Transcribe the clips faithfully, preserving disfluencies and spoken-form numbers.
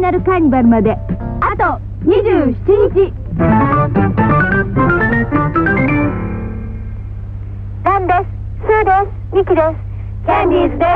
ナルカーニバルまであとにじゅうしちにち。 ランです。スーです。ミキです。キャンディーズです。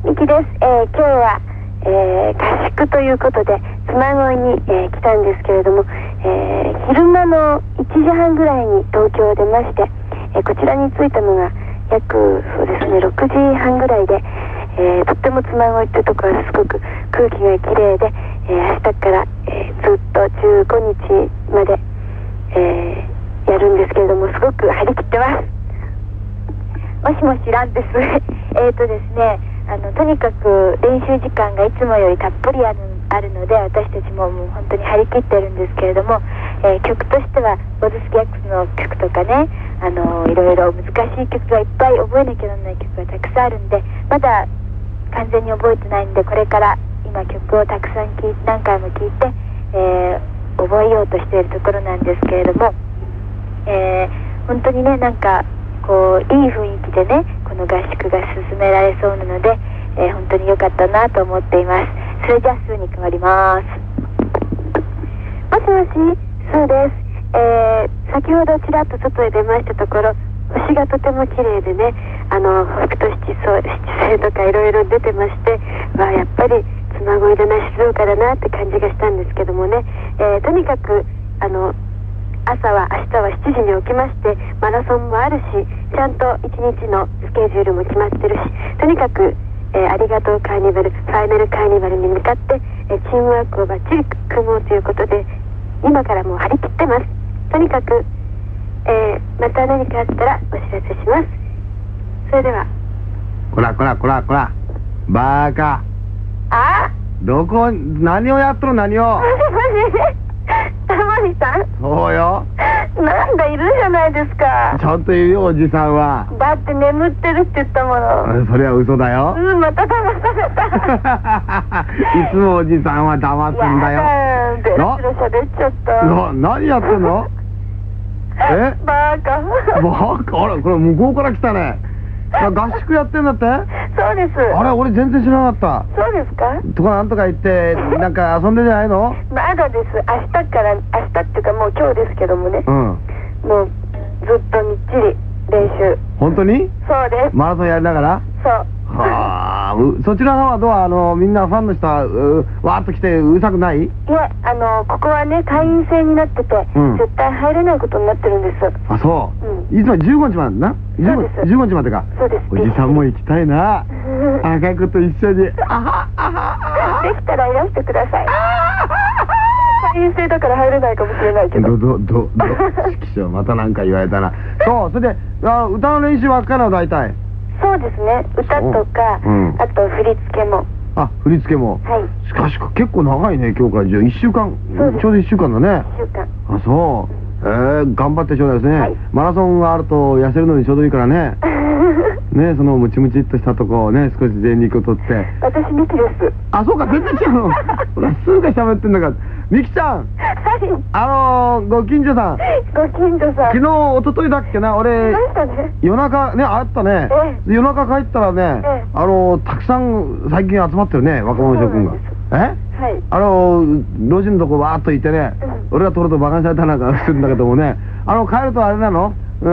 ミキです。えー、今日は、えー、合宿ということで嬬恋に、えー、来たんですけれども、えー、昼間のいちじはんぐらいに東京を出まして、えー、こちらに着いたのが約そうですねろくじはんぐらいで、えー、とっても嬬恋ってところはすごく空気がきれいで、えー、明日から、えー、ずっとじゅうごにちまで、えー、やるんですけれども、すごく張り切ってます。もしもし、ランです。えっとですね、あのとにかく練習時間がいつもよりたっぷりある、あるので、私たちももう本当に張り切ってるんですけれども、えー、曲としてはボズスキャックスの曲とかね、あのいろいろ難しい曲がいっぱい覚えなきゃならない曲がたくさんあるんで、まだ完全に覚えてないんで、これから今曲をたくさん聴い何回も聴いて、えー、覚えようとしているところなんですけれども、えー、本当にね、なんかこういい雰囲気でね、この合宿が進められそうなので、えー、本当に良かったなと思っています。それじゃあスーに変わります。もしもし、スーです。えー、先ほどちらっと外へ出ましたところ、星がとても綺麗でね、あの北斗七星、七星とかいろいろ出てまして、まあ、やっぱり嬬恋だな、静岡だなって感じがしたんですけどもね、えー、とにかくあの朝は明日はしちじに起きまして、マラソンもあるし、ちゃんといちにちのスケジュールも決まってるし、とにかく、えー、ありがとうカーニバル、ファイナルカーニバルに向かって、えー、チームワークをバッチリ組もうということで、今からもう張り切ってます。とにかく、えー、また何かあったらお知らせします。それでは。 こらこらこらこら、バーカ。 あ、 どこ、何をやっとる、何を。 タモリさん。 そうよ。 なんだ、いるじゃないですか。 ちょっといるよ、おじさんは。 だって眠ってるって言ったもの。 それは嘘だよ。 うん、また騙された。 いつもおじさんは騙すんだよ。 ベラベラ喋っちゃった。 な、何やってんの。え、 バーカ。 バーカ、あら、これ向こうから来たね。合宿やってんだって。 そうです。 あれ、俺全然知らなかった。そうですか。 とかなんとか言ってなんか遊んでんじゃないの。 まだです。明日から、明日っていうかもう今日ですけどもね、うん、もうずっとみっちり練習。 本当に。 そうです。 マラソンやりながら。そう。はあ、そちらの方はどう、あのみんなファンの人はうわーっと来てうるさくない。いや、あのここはね会員制になってて、うん、絶対入れないことになってるんです。 あ、そう、うん、いつもじゅうごにちまでな。そうです。じゅうごにちまでか。 そうです。 おじさんも行きたいな。赤子と一緒に。あはあは。 できたらいらしてください。会員制だから入れないかもしれないけど。 どどどど指揮所またなんか言われたな。そう、それであ歌の練習ばっかりの大体。 そうですね、歌とか、うん、あと振り付けも。 あ、振り付けも。 はい。 しかし結構長いね、今日からじゃあいっしゅうかん、ちょうどいっしゅうかんだね。いっしゅうかん。あ、そう。えー、頑張ってちょうだいですね。はい、マラソンがあると痩せるのにちょうどいいからね。ね、そのムチムチっとしたとこをね、少し全肉を取って。 私ミキです。 あ、そうか、全然違うの。ほら、すぐか喋ってんだから。ミキちゃん。はい。あのー、ご近所さん。 ご近所さん。 昨日、一昨日だっけな、俺。夜中ね、あったね。夜中帰ったらね、あのー、たくさん最近集まってるね、若者諸君が。え？はい。あのー、路地のとこわーっといてね、俺が撮ると馬鹿にされたなんかするんだけどもね、あの、帰るとあれなの？うん、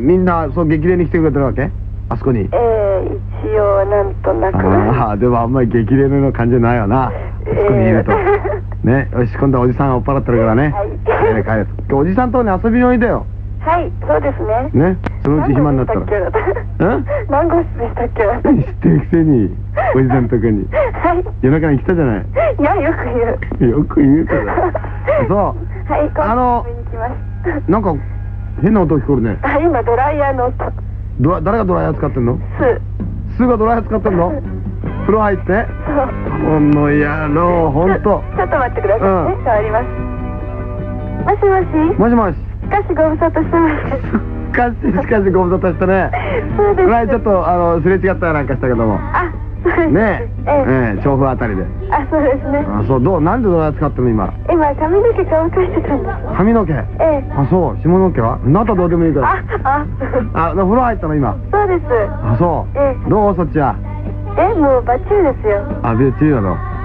みんな、そう、激励に来てくれてるわけ？あそこに。 ええ、一応なんとなく。 ああ、でもあんまり激励のような感じじゃないよな。あそこにいると。ね、よし、今度はおじさんが追っ払ってるからね。はい。帰ると。おじさんとね、遊びにおいでよ。 はい、そうですね。 ね、そのうち暇になったら。 何号室でしたっけ？ 知ってるくせに、おじさんとこに。はい。夜中に来たじゃない。 いや、よく言う。 よく言うから。そう。 はい、 あの、なんか変な音聞こえるね。 あ、今ドライヤーの音。 ドラ誰がドライヤー使ってんの？スー。スーがドライヤー使ってんの？風呂入って？そう。この野郎、ほんと。 ちょっと待ってくださいね。変わります。もしもし。 もしもし。 しかしご無沙汰してます。 しかししかしご無沙汰したね。 そうです。 前ちょっとあのすれ違ったりなんかしたけども。あ、そうですね。ええ、調布あたりで。 あ、そうですね。 あ、そう、どう、なんでドライヤー使ってるの今？ 今髪の毛乾かしてたんです。 髪の毛？ええ。 あ、そう、下の毛は？なたどうでもいいから。 あ、 あ、あ、風呂入ったの今？ そうです。 あ、そう。ええ。どうそっちは？ え、もうバッチリですよ。 あ、バッチリなの。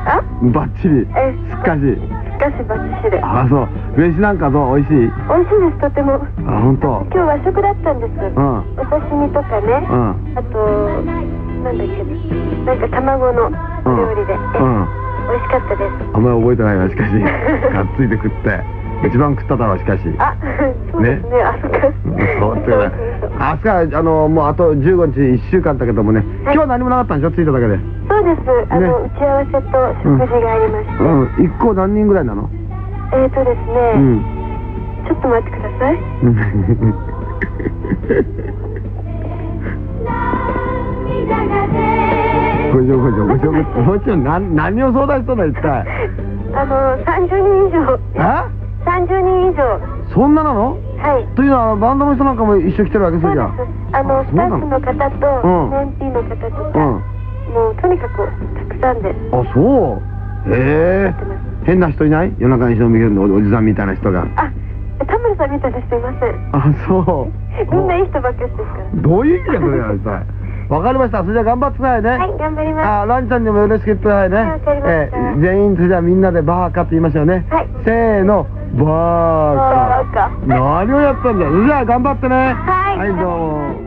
あバッチリ。 えすっかし。 すっかしバッチリ。 あ、そう。飯なんかどう？美味しい？ 美味しいです、とても。 あ、本当。 今日和食だったんです。 うん。 お刺身とかね。 うん。 あと、なんだっけ、なんか卵の料理で。うん。美味しかったです。 あんまり覚えてないな、しかし。がっついて食って。一番食っただろう、しかし。 あ、そうですね、あそこ。 そうってね。あそこは、あの、もうあとじゅうごにち、いっしゅうかんだけどもね。今日は何もなかったんでしょ、着いただけで。 そうです。あの、打ち合わせと食事がありまして。 うん。一行何人ぐらいなの？ えーとですね。ちょっと待ってください。 ごしょごしょごしょごしょ。もちろん何何を相談したの一体。 あのさんじゅうにん以上。 あ？ さんじゅうにん以上。 そんななの？ はい。 というのはバンドの人なんかも一緒来てるわけですじゃん。 あのスタッフの方とメンティーの方とか、もうとにかくたくさんで。 あ、そう。へえ。変な人いない？夜中に忍びるのおじさんみたいな人が。 あ、田村さんみたいな人いません。 あ、そう。 みんないい人ばっかりですから。 どういう意味だそれや一体。わかりました。それじゃ頑張ってくださいね。 はい、頑張ります。 あ、ランちゃんにもよろしく言ってくださいね。 わかりました。 え、全員それじゃみんなでバーカって言いましょうね。 はい。 せーの、バーカ。 バーカ。 何をやったんだよ。それじゃあ頑張ってね。 はい。 はい、どうも。